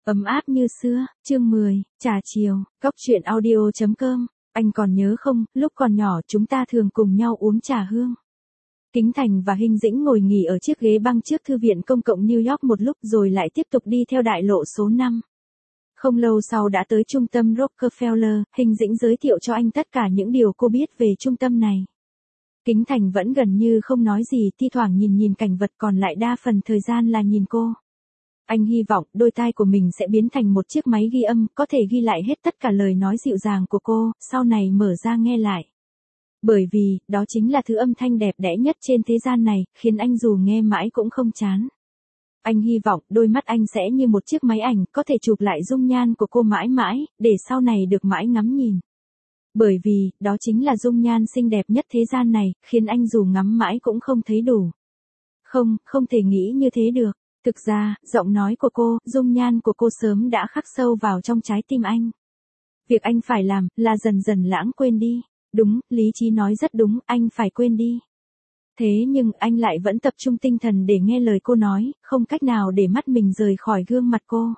Ấm áp như xưa, chương 10, trà chiều, Cốc truyện audio.com, anh còn nhớ không, lúc còn nhỏ chúng ta thường cùng nhau uống trà hương. Kính Thành và Hinh Dĩnh ngồi nghỉ ở chiếc ghế băng trước thư viện công cộng New York một lúc rồi lại tiếp tục đi theo đại lộ số 5. Không lâu sau đã tới trung tâm Rockefeller, Hinh Dĩnh giới thiệu cho anh tất cả những điều cô biết về trung tâm này. Kính Thành vẫn gần như không nói gì, thi thoảng nhìn cảnh vật, còn lại đa phần thời gian là nhìn cô. Anh hy vọng đôi tai của mình sẽ biến thành một chiếc máy ghi âm, có thể ghi lại hết tất cả lời nói dịu dàng của cô, sau này mở ra nghe lại. Bởi vì, đó chính là thứ âm thanh đẹp đẽ nhất trên thế gian này, khiến anh dù nghe mãi cũng không chán. Anh hy vọng đôi mắt anh sẽ như một chiếc máy ảnh, có thể chụp lại dung nhan của cô mãi mãi, để sau này được mãi ngắm nhìn. Bởi vì, đó chính là dung nhan xinh đẹp nhất thế gian này, khiến anh dù ngắm mãi cũng không thấy đủ. Không thể nghĩ như thế được. Thực ra, giọng nói của cô, dung nhan của cô sớm đã khắc sâu vào trong trái tim anh. Việc anh phải làm, là dần dần lãng quên đi. Đúng, lý trí nói rất đúng, anh phải quên đi. Thế nhưng, anh lại vẫn tập trung tinh thần để nghe lời cô nói, không cách nào để mắt mình rời khỏi gương mặt cô.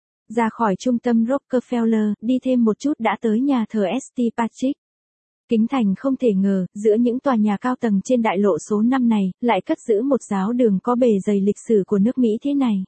Ra khỏi trung tâm Rockefeller, đi thêm một chút đã tới nhà thờ St. Patrick. Kính Thành không thể ngờ, giữa những tòa nhà cao tầng trên đại lộ số 5 này, lại cất giữ một giáo đường có bề dày lịch sử của nước Mỹ thế này.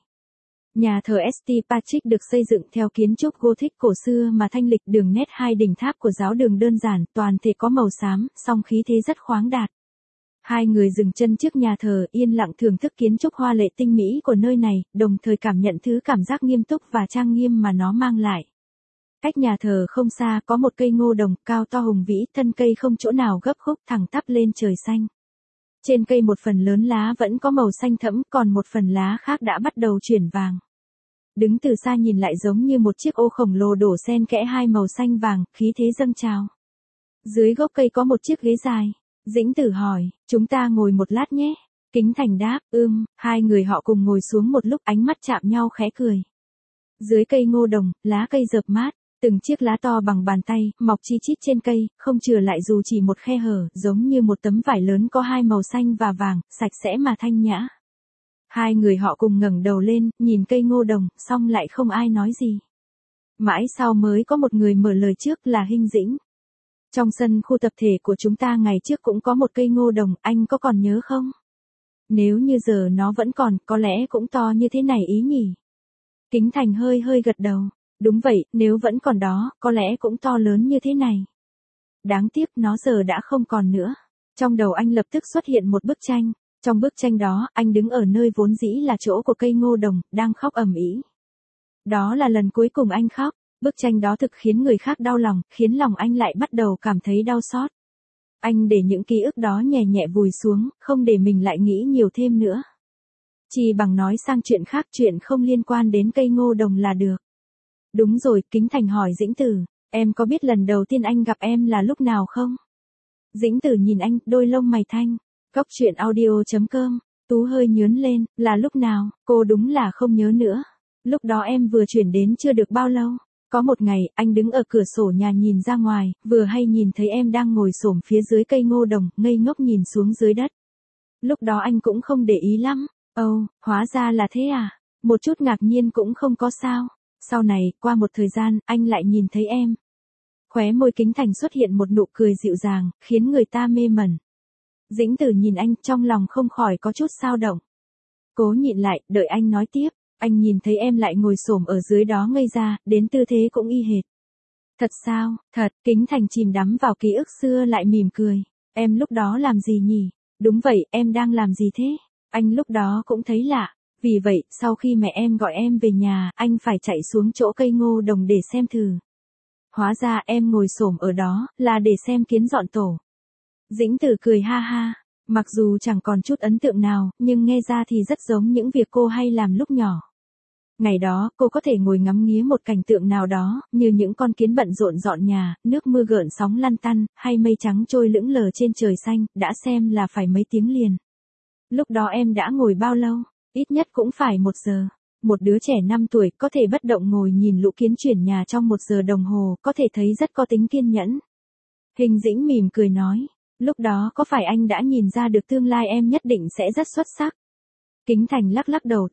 Nhà thờ St. Patrick được xây dựng theo kiến trúc Gothic cổ xưa mà thanh lịch, đường nét hai đỉnh tháp của giáo đường đơn giản, toàn thể có màu xám, song khí thế rất khoáng đạt. Hai người dừng chân trước nhà thờ, yên lặng thưởng thức kiến trúc hoa lệ tinh mỹ của nơi này, đồng thời cảm nhận thứ cảm giác nghiêm túc và trang nghiêm mà nó mang lại. Cách nhà thờ không xa có một cây ngô đồng, cao to hùng vĩ, thân cây không chỗ nào gấp khúc, thẳng tắp lên trời xanh. Trên cây một phần lớn lá vẫn có màu xanh thẫm, còn một phần lá khác đã bắt đầu chuyển vàng. Đứng từ xa nhìn lại giống như một chiếc ô khổng lồ đổ xen kẽ hai màu xanh vàng, khí thế dâng trào. Dưới gốc cây có một chiếc ghế dài. Dĩnh Tử hỏi, chúng ta ngồi một lát nhé. Kính Thành đáp, hai người họ cùng ngồi xuống một lúc, ánh mắt chạm nhau khẽ cười. Dưới cây ngô đồng, lá cây rợp mát, từng chiếc lá to bằng bàn tay, mọc chi chít trên cây, không chừa lại dù chỉ một khe hở, giống như một tấm vải lớn có hai màu xanh và vàng, sạch sẽ mà thanh nhã. Hai người họ cùng ngẩng đầu lên, nhìn cây ngô đồng, xong lại không ai nói gì. Mãi sau mới có một người mở lời trước, là Hinh Dĩnh. Trong sân khu tập thể của chúng ta ngày trước cũng có một cây ngô đồng, anh có còn nhớ không? Nếu như giờ nó vẫn còn, có lẽ cũng to như thế này ý nhỉ? Kính Thành hơi gật đầu. Đúng vậy, nếu vẫn còn đó, có lẽ cũng to lớn như thế này. Đáng tiếc nó giờ đã không còn nữa. Trong đầu anh lập tức xuất hiện một bức tranh. Trong bức tranh đó, anh đứng ở nơi vốn dĩ là chỗ của cây ngô đồng, đang khóc ầm ĩ. Đó là lần cuối cùng anh khóc. Bức tranh đó thực khiến người khác đau lòng, khiến lòng anh lại bắt đầu cảm thấy đau xót. Anh để những ký ức đó nhẹ nhẹ vùi xuống, không để mình lại nghĩ nhiều thêm nữa. Chỉ bằng nói sang chuyện khác, chuyện không liên quan đến cây ngô đồng là được. Đúng rồi, Kính Thành hỏi Dĩnh Tử, em có biết lần đầu tiên anh gặp em là lúc nào không? Dĩnh Tử nhìn anh, đôi lông mày thanh. Cốc truyện audio.com, Tú hơi nhướng lên, là lúc nào, cô đúng là không nhớ nữa. Lúc đó em vừa chuyển đến chưa được bao lâu. Có một ngày, anh đứng ở cửa sổ nhà nhìn ra ngoài, vừa hay nhìn thấy em đang ngồi xổm phía dưới cây ngô đồng, ngây ngốc nhìn xuống dưới đất. Lúc đó anh cũng không để ý lắm. Hóa ra là thế à? Một chút ngạc nhiên cũng không có sao. Sau này, qua một thời gian, anh lại nhìn thấy em. Khóe môi Kính Thành xuất hiện một nụ cười dịu dàng, khiến người ta mê mẩn. Dĩnh Tử nhìn anh, trong lòng không khỏi có chút xao động. Cố nhịn lại, đợi anh nói tiếp. Anh nhìn thấy em lại ngồi xổm ở dưới đó ngây ra, đến tư thế cũng y hệt. Thật sao? Thật, Kính Thành chìm đắm vào ký ức xưa lại mỉm cười. Em lúc đó làm gì nhỉ? Đúng vậy, em đang làm gì thế? Anh lúc đó cũng thấy lạ. Vì vậy, sau khi mẹ em gọi em về nhà, anh phải chạy xuống chỗ cây ngô đồng để xem thử. Hóa ra em ngồi xổm ở đó, là để xem kiến dọn tổ. Dĩnh Tử cười ha ha. Mặc dù chẳng còn chút ấn tượng nào, nhưng nghe ra thì rất giống những việc cô hay làm lúc nhỏ. Ngày đó, cô có thể ngồi ngắm nghía một cảnh tượng nào đó, như những con kiến bận rộn dọn nhà, nước mưa gợn sóng lăn tăn, hay mây trắng trôi lững lờ trên trời xanh, đã xem là phải mấy tiếng liền. Lúc đó em đã ngồi bao lâu? Ít nhất cũng phải 1 giờ. Một đứa trẻ 5 tuổi có thể bất động ngồi nhìn lũ kiến chuyển nhà trong 1 giờ đồng hồ, có thể thấy rất có tính kiên nhẫn. Hinh Dĩnh mỉm cười nói, lúc đó có phải anh đã nhìn ra được tương lai em nhất định sẽ rất xuất sắc? Kính Thành lắc đầu, đáp,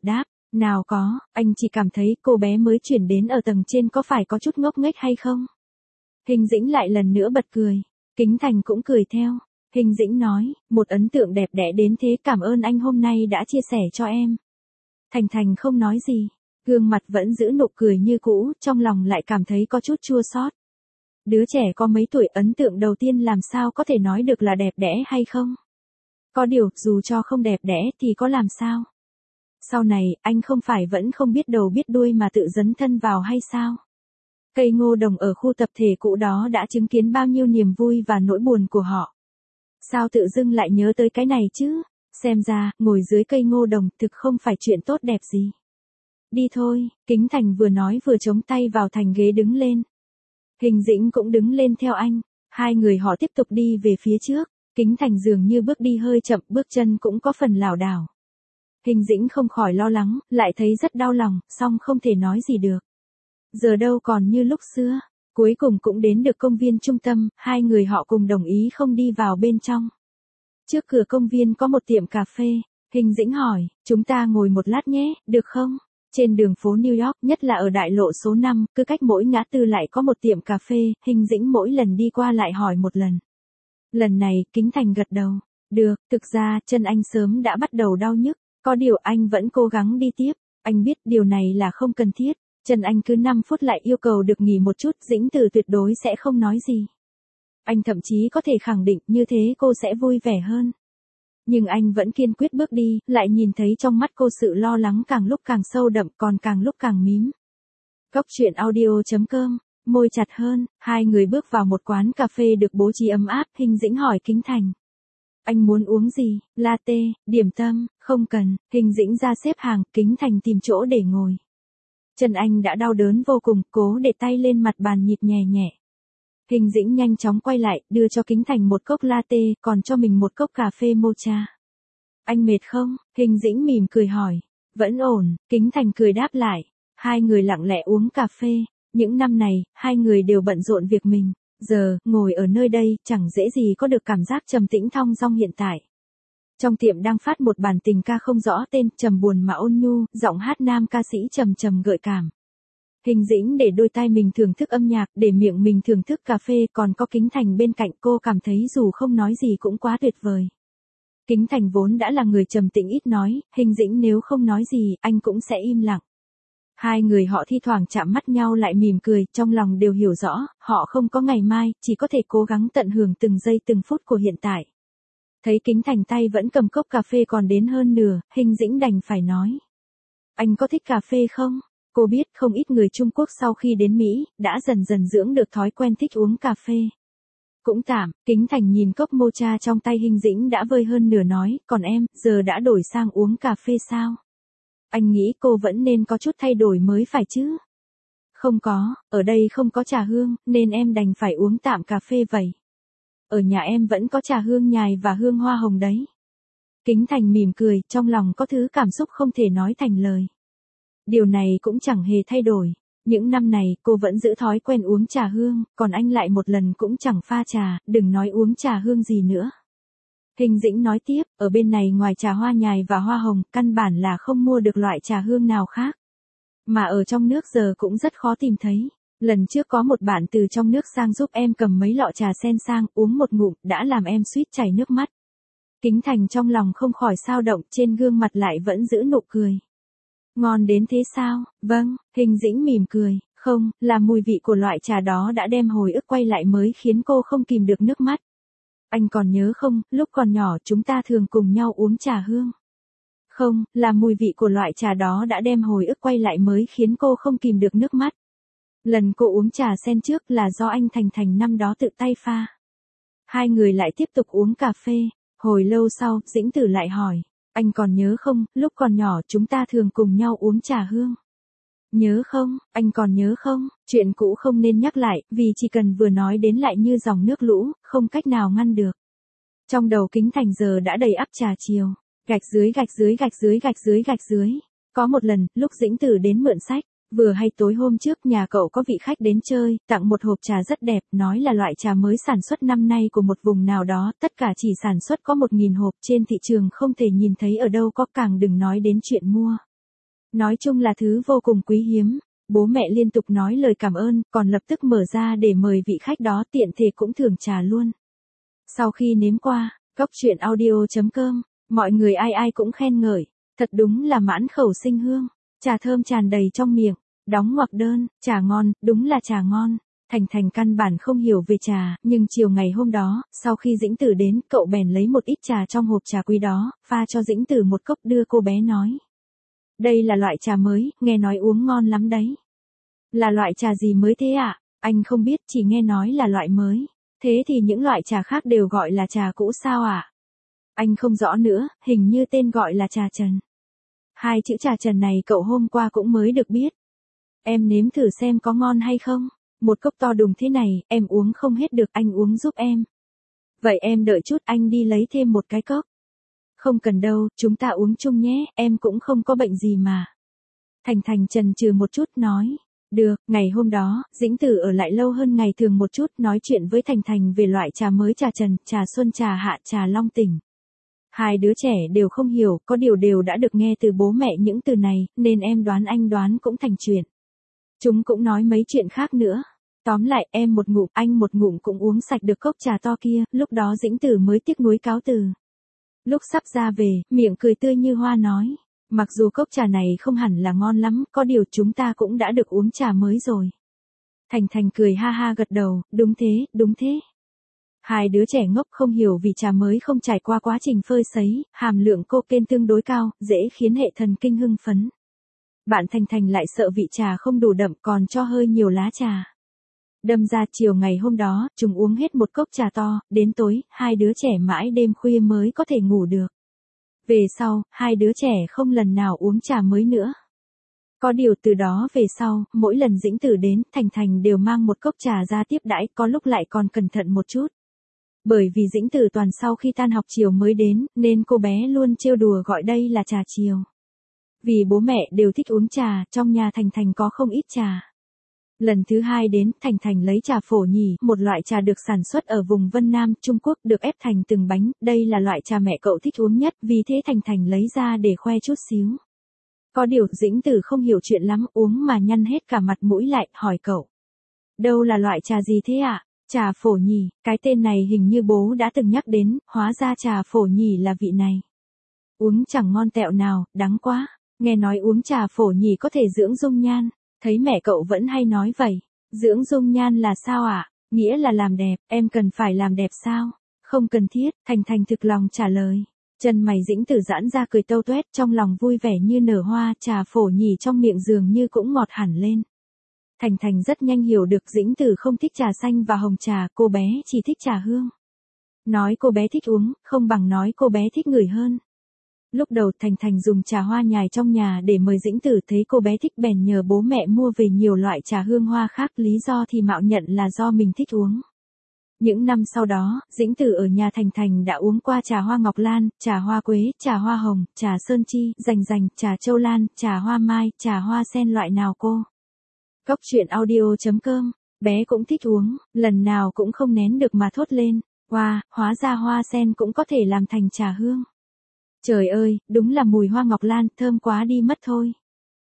Nào có, anh chỉ cảm thấy cô bé mới chuyển đến ở tầng trên có phải có chút ngốc nghếch hay không? Hình Dĩnh lại lần nữa bật cười. Kính Thành cũng cười theo. Hình Dĩnh nói, một ấn tượng đẹp đẽ đến thế, cảm ơn anh hôm nay đã chia sẻ cho em. Thành Thành không nói gì, gương mặt vẫn giữ nụ cười như cũ, trong lòng lại cảm thấy có chút chua xót. Đứa trẻ có mấy tuổi, ấn tượng đầu tiên làm sao có thể nói được là đẹp đẽ hay không? Có điều, dù cho không đẹp đẽ thì có làm sao? Sau này, anh không phải vẫn không biết đầu biết đuôi mà tự dấn thân vào hay sao? Cây ngô đồng ở khu tập thể cũ đó đã chứng kiến bao nhiêu niềm vui và nỗi buồn của họ. Sao tự dưng lại nhớ tới cái này chứ? Xem ra, ngồi dưới cây ngô đồng thực không phải chuyện tốt đẹp gì. Đi thôi, Kính Thành vừa nói vừa chống tay vào thành ghế đứng lên. Hình Dĩnh cũng đứng lên theo anh. Hai người họ tiếp tục đi về phía trước. Kính Thành dường như bước đi hơi chậm, bước chân cũng có phần lảo đảo. Hình Dĩnh không khỏi lo lắng, lại thấy rất đau lòng, song không thể nói gì được. Giờ đâu còn như lúc xưa. Cuối cùng cũng đến được công viên trung tâm, hai người họ cùng đồng ý không đi vào bên trong. Trước cửa công viên có một tiệm cà phê. Hình Dĩnh hỏi, chúng ta ngồi một lát nhé, được không? Trên đường phố New York, nhất là ở đại lộ số 5, cứ cách mỗi ngã tư lại có một tiệm cà phê, Hình Dĩnh mỗi lần đi qua lại hỏi một lần. Lần này, Kính Thành gật đầu. Được, thực ra, chân anh sớm đã bắt đầu đau nhức, có điều anh vẫn cố gắng đi tiếp. Anh biết điều này là không cần thiết. Chân anh cứ 5 phút lại yêu cầu được nghỉ một chút, Dĩnh Từ tuyệt đối sẽ không nói gì. Anh thậm chí có thể khẳng định như thế cô sẽ vui vẻ hơn. Nhưng anh vẫn kiên quyết bước đi, lại nhìn thấy trong mắt cô sự lo lắng càng lúc càng sâu đậm, còn càng lúc càng mím. Góc truyện audio.com, môi chặt hơn, hai người bước vào một quán cà phê được bố trí ấm áp. Hình Dĩnh hỏi Kính Thành. Anh muốn uống gì, latte, điểm tâm, không cần. Hình Dĩnh ra xếp hàng, Kính Thành tìm chỗ để ngồi. Chân anh đã đau đớn vô cùng, cố để tay lên mặt bàn nhịp nhẹ nhẹ. Hình Dĩnh nhanh chóng quay lại, đưa cho Kính Thành một cốc latte, còn cho mình một cốc cà phê mocha. Anh mệt không? Hình Dĩnh mỉm cười hỏi. Vẫn ổn, Kính Thành cười đáp lại. Hai người lặng lẽ uống cà phê. Những năm này, hai người đều bận rộn việc mình. Giờ, ngồi ở nơi đây, chẳng dễ gì có được cảm giác trầm tĩnh thong dong hiện tại. Trong tiệm đang phát một bản tình ca không rõ tên, trầm buồn mà ôn nhu, giọng hát nam ca sĩ trầm trầm gợi cảm. Hình Dĩnh để đôi tai mình thưởng thức âm nhạc, để miệng mình thưởng thức cà phê, còn có Kính Thành bên cạnh, cô cảm thấy dù không nói gì cũng quá tuyệt vời. Kính Thành vốn đã là người trầm tĩnh ít nói, Hình Dĩnh nếu không nói gì, anh cũng sẽ im lặng. Hai người họ thi thoảng chạm mắt nhau lại mỉm cười, trong lòng đều hiểu rõ, họ không có ngày mai, chỉ có thể cố gắng tận hưởng từng giây từng phút của hiện tại. Thấy Kính Thành tay vẫn cầm cốc cà phê còn đến hơn nửa, Hình Dĩnh đành phải nói. Anh có thích cà phê không? Cô biết không ít người Trung Quốc sau khi đến Mỹ, đã dần dần dưỡng được thói quen thích uống cà phê. Cũng tạm, Kính Thành nhìn cốc mocha trong tay Hình Dĩnh đã vơi hơn nửa nói, còn em, giờ đã đổi sang uống cà phê sao? Anh nghĩ cô vẫn nên có chút thay đổi mới phải chứ? Không có, ở đây không có trà hương, nên em đành phải uống tạm cà phê vậy. Ở nhà em vẫn có trà hương nhài và hương hoa hồng đấy. Kính Thành mỉm cười, trong lòng có thứ cảm xúc không thể nói thành lời. Điều này cũng chẳng hề thay đổi. Những năm này, cô vẫn giữ thói quen uống trà hương, còn anh lại một lần cũng chẳng pha trà, đừng nói uống trà hương gì nữa. Hình Dĩnh nói tiếp, ở bên này ngoài trà hoa nhài và hoa hồng, căn bản là không mua được loại trà hương nào khác. Mà ở trong nước giờ cũng rất khó tìm thấy. Lần trước có một bạn từ trong nước sang giúp em cầm mấy lọ trà sen sang, uống một ngụm, đã làm em suýt chảy nước mắt. Kính Thành trong lòng không khỏi xao động, trên gương mặt lại vẫn giữ nụ cười. Ngon đến thế sao? Vâng, Hình Dĩnh mỉm cười, không, là mùi vị của loại trà đó đã đem hồi ức quay lại mới khiến cô không kìm được nước mắt. Anh còn nhớ không, lúc còn nhỏ chúng ta thường cùng nhau uống trà hương. Không, là mùi vị của loại trà đó đã đem hồi ức quay lại mới khiến cô không kìm được nước mắt. Lần cô uống trà sen trước là do anh Thành năm đó tự tay pha. Hai người lại tiếp tục uống cà phê. Hồi lâu sau, Dĩnh Tử lại hỏi. Anh còn nhớ không, lúc còn nhỏ chúng ta thường cùng nhau uống trà hương. Nhớ không, anh còn nhớ không, chuyện cũ không nên nhắc lại, vì chỉ cần vừa nói đến lại như dòng nước lũ, không cách nào ngăn được. Trong đầu Kính Thành giờ đã đầy ắp trà chiều. Gạch dưới gạch dưới gạch dưới gạch dưới gạch dưới. Có một lần, lúc Dĩnh Tử đến mượn sách, vừa hay tối hôm trước nhà cậu có vị khách đến chơi, tặng một hộp trà rất đẹp, nói là loại trà mới sản xuất năm nay của một vùng nào đó, tất cả chỉ sản xuất có 1.000 hộp, trên thị trường không thể nhìn thấy ở đâu có, càng đừng nói đến chuyện mua. Nói chung là thứ vô cùng quý hiếm. Bố mẹ liên tục nói lời cảm ơn, còn lập tức mở ra để mời vị khách đó, tiện thể cũng thưởng trà luôn. Sau khi nếm qua, Góc Chuyện Audio.com, mọi người ai ai cũng khen ngợi, thật đúng là mãn khẩu sinh hương, trà thơm tràn đầy trong miệng, đóng ngoặc đơn, trà ngon, đúng là trà ngon. Thành Thành căn bản không hiểu về trà, nhưng chiều ngày hôm đó, sau khi Dĩnh Tử đến, cậu bèn lấy một ít trà trong hộp trà quý đó, pha cho Dĩnh Tử một cốc đưa cô bé nói. Đây là loại trà mới, nghe nói uống ngon lắm đấy. Là loại trà gì mới thế ạ? Anh không biết, chỉ nghe nói là loại mới. Thế thì những loại trà khác đều gọi là trà cũ sao ạ? Anh không rõ nữa, hình như tên gọi là trà trần. Hai chữ trà trần này cậu hôm qua cũng mới được biết. Em nếm thử xem có ngon hay không. Một cốc to đùng thế này, em uống không hết được, anh uống giúp em. Vậy em đợi chút, anh đi lấy thêm một cái cốc. Không cần đâu, chúng ta uống chung nhé, em cũng không có bệnh gì mà. Thành Thành chần chừ một chút nói. Được, ngày hôm đó, Dĩnh Tử ở lại lâu hơn ngày thường một chút, nói chuyện với Thành Thành về loại trà mới, trà trần, trà xuân, trà hạ, trà long tỉnh. Hai đứa trẻ đều không hiểu, có điều đều đã được nghe từ bố mẹ những từ này, nên em đoán anh đoán cũng thành chuyện. Chúng cũng nói mấy chuyện khác nữa. Tóm lại, em một ngụm, anh một ngụm cũng uống sạch được cốc trà to kia, lúc đó Dĩnh Tử mới tiếc nuối cáo từ. Lúc sắp ra về, miệng cười tươi như hoa nói. Mặc dù cốc trà này không hẳn là ngon lắm, có điều chúng ta cũng đã được uống trà mới rồi. Thành Thành cười ha ha gật đầu, đúng thế, đúng thế. Hai đứa trẻ ngốc không hiểu vì trà mới không trải qua quá trình phơi sấy, hàm lượng cocaine tương đối cao, dễ khiến hệ thần kinh hưng phấn. Bạn Thành Thành lại sợ vị trà không đủ đậm còn cho hơi nhiều lá trà. Đâm ra chiều ngày hôm đó, chúng uống hết một cốc trà to, đến tối, hai đứa trẻ mãi đêm khuya mới có thể ngủ được. Về sau, hai đứa trẻ không lần nào uống trà mới nữa. Có điều từ đó về sau, mỗi lần Dĩnh Tử đến, Thành Thành đều mang một cốc trà ra tiếp đãi, có lúc lại còn cẩn thận một chút. Bởi vì Dĩnh Tử toàn sau khi tan học chiều mới đến, nên cô bé luôn trêu đùa gọi đây là trà chiều. Vì bố mẹ đều thích uống trà, trong nhà Thành Thành có không ít trà. Lần thứ hai đến, Thành Thành lấy trà phổ nhì, một loại trà được sản xuất ở vùng Vân Nam, Trung Quốc, được ép thành từng bánh, đây là loại trà mẹ cậu thích uống nhất, vì thế Thành Thành lấy ra để khoe chút xíu. Có điều, Dĩnh Tử không hiểu chuyện lắm, uống mà nhăn hết cả mặt mũi lại, hỏi cậu. Đâu là loại trà gì thế ạ? Trà phổ nhì, cái tên này hình như bố đã từng nhắc đến, hóa ra trà phổ nhì là vị này. Uống chẳng ngon tẹo nào, đắng quá, nghe nói uống trà phổ nhì có thể dưỡng dung nhan. Thấy mẹ cậu vẫn hay nói vậy. Dưỡng dung nhan là sao ạ? Nghĩa là làm đẹp, em cần phải làm đẹp sao? Không cần thiết, Thành Thành thực lòng trả lời. Chân mày Dĩnh Tử giãn ra cười tâu tuét, trong lòng vui vẻ như nở hoa, trà phổ nhì trong miệng dường như cũng ngọt hẳn lên. Thành Thành rất nhanh hiểu được Dĩnh Tử không thích trà xanh và hồng trà, cô bé chỉ thích trà hương. Nói cô bé thích uống, không bằng nói cô bé thích ngửi hơn. Lúc đầu Thành Thành dùng trà hoa nhài trong nhà để mời Dĩnh Tử, thấy cô bé thích bèn nhờ bố mẹ mua về nhiều loại trà hương hoa khác, lý do thì mạo nhận là do mình thích uống. Những năm sau đó, Dĩnh Tử ở nhà Thành Thành đã uống qua trà hoa ngọc lan, trà hoa quế, trà hoa hồng, trà sơn chi, rành rành, trà châu lan, trà hoa mai, trà hoa sen loại nào cô. Góc Chuyện Audio.com, bé cũng thích uống, lần nào cũng không nén được mà thốt lên. Wow, hóa ra hoa sen cũng có thể làm thành trà hương. Trời ơi, đúng là mùi hoa ngọc lan, thơm quá đi mất thôi.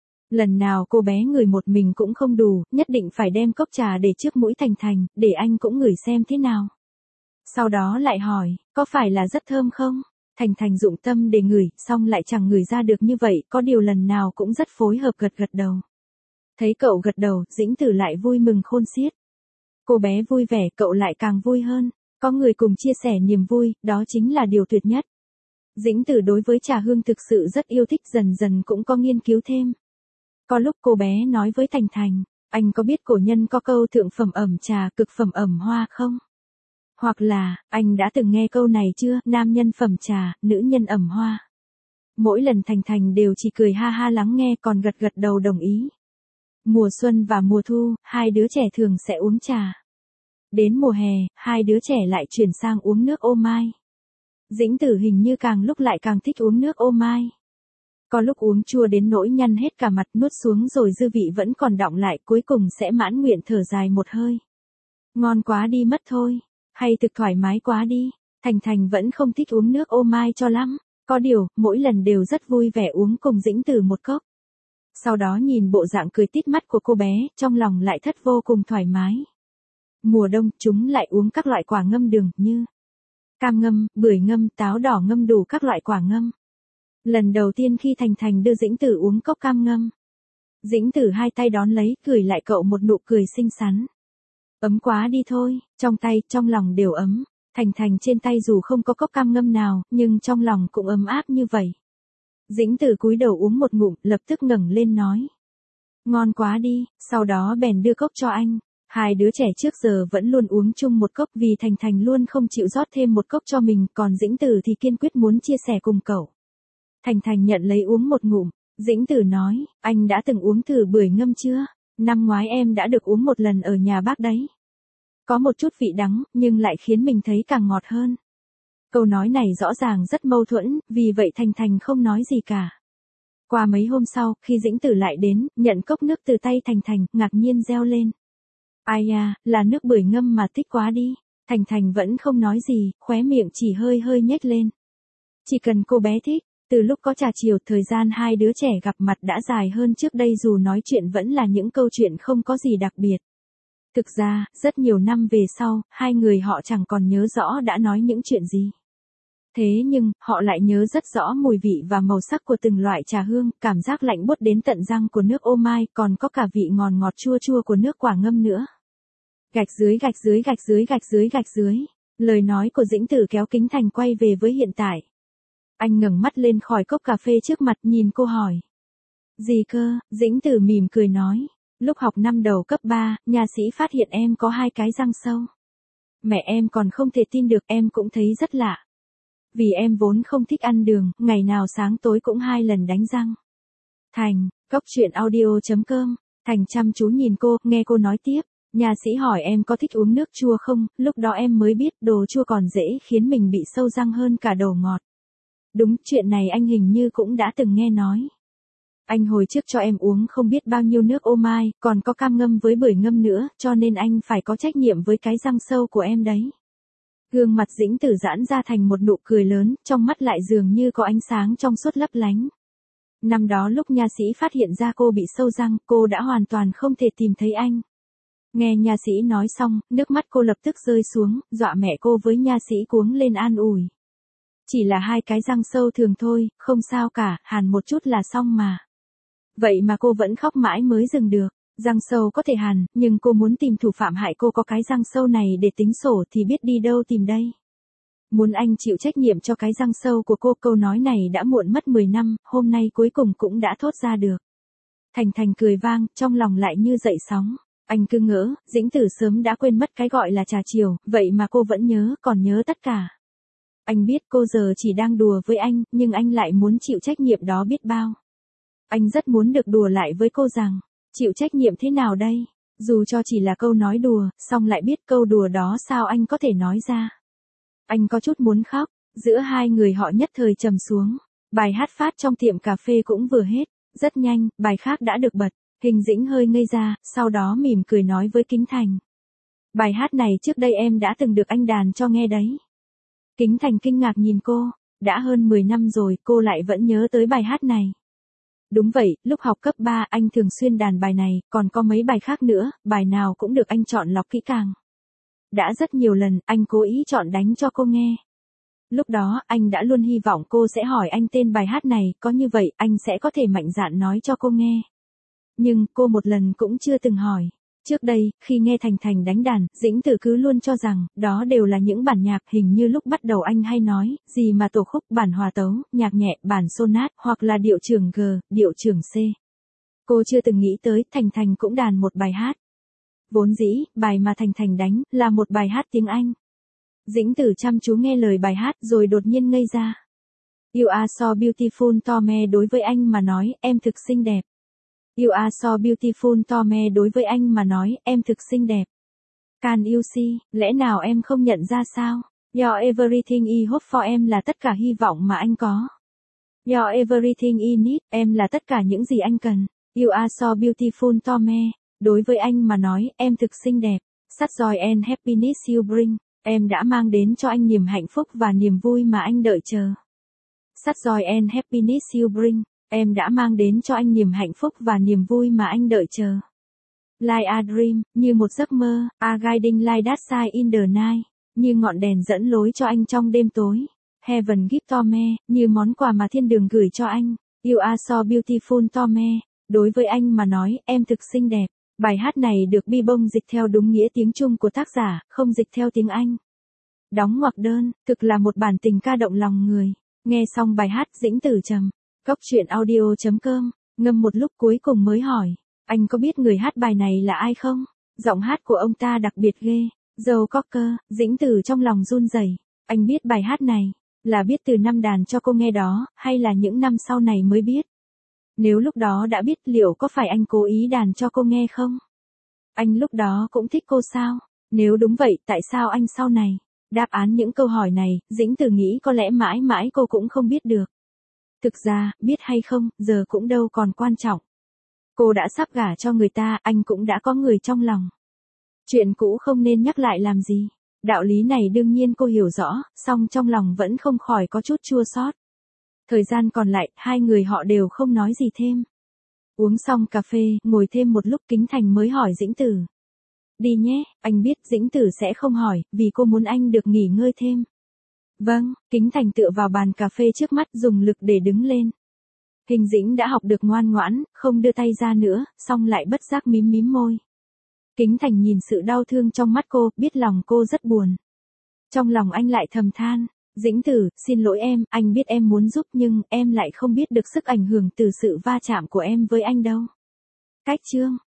Lần nào cô bé ngửi một mình cũng không đủ, nhất định phải đem cốc trà để trước mũi Thành Thành, để anh cũng ngửi xem thế nào. Sau đó lại hỏi, có phải là rất thơm không? Thành Thành dụng tâm để ngửi, xong lại chẳng ngửi ra được như vậy, có điều lần nào cũng rất phối hợp gật gật đầu. Thấy cậu gật đầu, Dĩnh Tử lại vui mừng khôn xiết. Cô bé vui vẻ, cậu lại càng vui hơn. Có người cùng chia sẻ niềm vui, đó chính là điều tuyệt nhất. Dĩnh Tử đối với trà hương thực sự rất yêu thích, dần dần cũng có nghiên cứu thêm. Có lúc cô bé nói với Thành Thành, anh có biết cổ nhân có câu thượng phẩm ẩm trà, cực phẩm ẩm hoa không? Hoặc là, anh đã từng nghe câu này chưa, nam nhân phẩm trà, nữ nhân ẩm hoa. Mỗi lần Thành Thành đều chỉ cười ha ha lắng nghe, còn gật gật đầu đồng ý. Mùa xuân và mùa thu, hai đứa trẻ thường sẽ uống trà. Đến mùa hè, hai đứa trẻ lại chuyển sang uống nước ô mai. Dĩnh Tử hình như càng lúc lại càng thích uống nước ô mai. Có lúc uống chua đến nỗi nhăn hết cả mặt, nuốt xuống rồi dư vị vẫn còn đọng lại, cuối cùng sẽ mãn nguyện thở dài một hơi. Ngon quá đi mất thôi, hay thực thoải mái quá đi. Thành Thành vẫn không thích uống nước ô mai cho lắm, có điều, mỗi lần đều rất vui vẻ uống cùng Dĩnh Tử một cốc. Sau đó nhìn bộ dạng cười tít mắt của cô bé, trong lòng lại thất vô cùng thoải mái. Mùa đông, chúng lại uống các loại quả ngâm đường, như cam ngâm, bưởi ngâm, táo đỏ ngâm, đủ các loại quả ngâm. Lần đầu tiên khi Thành Thành đưa Dĩnh Tử uống cốc cam ngâm, Dĩnh Tử hai tay đón lấy, gửi lại cậu một nụ cười xinh xắn. Ấm quá đi thôi, trong tay, trong lòng đều ấm. Thành Thành trên tay dù không có cốc cam ngâm nào, nhưng trong lòng cũng ấm áp như vậy. Dĩnh Tử cúi đầu uống một ngụm, lập tức ngẩng lên nói. Ngon quá đi, sau đó bèn đưa cốc cho anh. Hai đứa trẻ trước giờ vẫn luôn uống chung một cốc vì Thành Thành luôn không chịu rót thêm một cốc cho mình, còn Dĩnh Tử thì kiên quyết muốn chia sẻ cùng cậu. Thành Thành nhận lấy uống một ngụm, Dĩnh Tử nói, anh đã từng uống thử bưởi ngâm chưa? Năm ngoái em đã được uống một lần ở nhà bác đấy. Có một chút vị đắng, nhưng lại khiến mình thấy càng ngọt hơn. Câu nói này rõ ràng rất mâu thuẫn, vì vậy Thành Thành không nói gì cả. Qua mấy hôm sau, khi Dĩnh Tử lại đến, nhận cốc nước từ tay Thành Thành, ngạc nhiên reo lên. Ai à, là nước bưởi ngâm mà thích quá đi. Thành Thành vẫn không nói gì, khóe miệng chỉ hơi hơi nhếch lên. Chỉ cần cô bé thích, từ lúc có trà chiều, thời gian hai đứa trẻ gặp mặt đã dài hơn trước đây, dù nói chuyện vẫn là những câu chuyện không có gì đặc biệt. Thực ra, rất nhiều năm về sau, hai người họ chẳng còn nhớ rõ đã nói những chuyện gì. Thế nhưng, họ lại nhớ rất rõ mùi vị và màu sắc của từng loại trà hương, cảm giác lạnh buốt đến tận răng của nước ô mai, còn có cả vị ngọt ngọt chua chua của nước quả ngâm nữa. Gạch dưới gạch dưới gạch dưới gạch dưới gạch dưới. Lời nói của Dĩnh Tử kéo Kính Thành quay về với hiện tại. Anh ngẩng mắt lên khỏi cốc cà phê trước mặt, nhìn cô hỏi. Gì cơ? Dĩnh Tử mỉm cười nói. Lúc học năm đầu cấp 3, nha sĩ phát hiện em có 2 cái răng sâu. Mẹ em còn không thể tin được, em cũng thấy rất lạ. Vì em vốn không thích ăn đường, ngày nào sáng tối cũng 2 lần đánh răng. Thành, coctruyện.audio.com. Thành chăm chú nhìn cô, nghe cô nói tiếp. Nha sĩ hỏi em có thích uống nước chua không, lúc đó em mới biết đồ chua còn dễ khiến mình bị sâu răng hơn cả đồ ngọt. Đúng, chuyện này anh hình như cũng đã từng nghe nói. Anh hồi trước cho em uống không biết bao nhiêu nước ô mai, còn có cam ngâm với bưởi ngâm nữa, cho nên anh phải có trách nhiệm với cái răng sâu của em đấy. Gương mặt Dĩnh Tử giãn ra thành một nụ cười lớn, trong mắt lại dường như có ánh sáng trong suốt lấp lánh. Năm đó lúc nha sĩ phát hiện ra cô bị sâu răng, cô đã hoàn toàn không thể tìm thấy anh. Nghe nha sĩ nói xong, nước mắt cô lập tức rơi xuống, dọa mẹ cô với nha sĩ cuống lên an ủi. Chỉ là 2 cái răng sâu thường thôi, không sao cả, hàn một chút là xong mà. Vậy mà cô vẫn khóc mãi mới dừng được. Răng sâu có thể hàn, nhưng cô muốn tìm thủ phạm hại cô có cái răng sâu này để tính sổ thì biết đi đâu tìm đây. Muốn anh chịu trách nhiệm cho cái răng sâu của cô, câu nói này đã muộn mất 10 năm, hôm nay cuối cùng cũng đã thốt ra được. Thành Thành cười vang, trong lòng lại như dậy sóng. Anh cứ ngỡ, Dĩnh Tử sớm đã quên mất cái gọi là trà chiều, vậy mà cô vẫn nhớ, còn nhớ tất cả. Anh biết cô giờ chỉ đang đùa với anh, nhưng anh lại muốn chịu trách nhiệm đó biết bao. Anh rất muốn được đùa lại với cô rằng, chịu trách nhiệm thế nào đây? Dù cho chỉ là câu nói đùa, song lại biết câu đùa đó sao anh có thể nói ra. Anh có chút muốn khóc, giữa hai người họ nhất thời trầm xuống. Bài hát phát trong tiệm cà phê cũng vừa hết, rất nhanh, bài khác đã được bật. Hình Dĩnh hơi ngây ra, sau đó mỉm cười nói với Kính Thành. Bài hát này trước đây em đã từng được anh đàn cho nghe đấy. Kính Thành kinh ngạc nhìn cô, đã hơn 10 năm rồi cô lại vẫn nhớ tới bài hát này. Đúng vậy, lúc học cấp 3 anh thường xuyên đàn bài này, còn có mấy bài khác nữa, bài nào cũng được anh chọn lọc kỹ càng. Đã rất nhiều lần, anh cố ý chọn đánh cho cô nghe. Lúc đó, anh đã luôn hy vọng cô sẽ hỏi anh tên bài hát này, có như vậy, anh sẽ có thể mạnh dạn nói cho cô nghe. Nhưng, cô một lần cũng chưa từng hỏi. Trước đây, khi nghe Thành Thành đánh đàn, Dĩnh Tử cứ luôn cho rằng, đó đều là những bản nhạc, hình như lúc bắt đầu anh hay nói, gì mà tổ khúc, bản hòa tấu, nhạc nhẹ, bản sonat, hoặc là điệu trưởng G, điệu trưởng C. Cô chưa từng nghĩ tới, Thành Thành cũng đàn một bài hát. Vốn dĩ, bài mà Thành Thành đánh, là một bài hát tiếng Anh. Dĩnh Tử chăm chú nghe lời bài hát, rồi đột nhiên ngây ra. You are so beautiful Tome, đối với anh mà nói, em thực xinh đẹp. You are so beautiful Tome, đối với anh mà nói, em thực xinh đẹp. Can you see, lẽ nào em không nhận ra sao? Your everything I hope for, em là tất cả hy vọng mà anh có. Your everything I need, em là tất cả những gì anh cần. You are so beautiful Tome, đối với anh mà nói, em thực xinh đẹp. Such joy and happiness you bring, em đã mang đến cho anh niềm hạnh phúc và niềm vui mà anh đợi chờ. Such joy and happiness you bring, Em đã mang đến cho anh niềm hạnh phúc và niềm vui mà anh đợi chờ. Like a dream, như một giấc mơ, a guiding light that shine in the night, như ngọn đèn dẫn lối cho anh trong đêm tối. Heaven gift Tome, như món quà mà thiên đường gửi cho anh. You are so beautiful Tome, đối với anh mà nói, em thực xinh đẹp. Bài hát này được Bibong dịch theo đúng nghĩa tiếng Trung của tác giả, không dịch theo tiếng Anh. Đóng ngoặc đơn, thực là một bản tình ca động lòng người. Nghe xong bài hát Dĩnh Tử trầm. Cóc truyện audio.com, ngâm một lúc cuối cùng mới hỏi. Anh có biết người hát bài này là ai không? Giọng hát của ông ta đặc biệt ghê. Joe Cocker, Dĩnh Tử trong lòng run rẩy. Anh biết bài hát này, là biết từ năm đàn cho cô nghe đó, hay là những năm sau này mới biết? Nếu lúc đó đã biết liệu có phải anh cố ý đàn cho cô nghe không? Anh lúc đó cũng thích cô sao? Nếu đúng vậy tại sao anh sau này? Đáp án những câu hỏi này, Dĩnh Tử nghĩ có lẽ mãi mãi cô cũng không biết được. Thực ra, biết hay không, giờ cũng đâu còn quan trọng. Cô đã sắp gả cho người ta, anh cũng đã có người trong lòng. Chuyện cũ không nên nhắc lại làm gì. Đạo lý này đương nhiên cô hiểu rõ, song trong lòng vẫn không khỏi có chút chua xót. Thời gian còn lại, hai người họ đều không nói gì thêm. Uống xong cà phê, ngồi thêm một lúc Kính Thành mới hỏi Dĩnh Tử. Đi nhé, anh biết Dĩnh Tử sẽ không hỏi, vì cô muốn anh được nghỉ ngơi thêm. Vâng, Kính Thành tựa vào bàn cà phê trước mắt dùng lực để đứng lên. Hình Dĩnh đã học được ngoan ngoãn, không đưa tay ra nữa, song lại bất giác mím mím môi. Kính Thành nhìn sự đau thương trong mắt cô, biết lòng cô rất buồn. Trong lòng anh lại thầm than, Dĩnh Tử, xin lỗi em, anh biết em muốn giúp nhưng em lại không biết được sức ảnh hưởng từ sự va chạm của em với anh đâu. Cách chương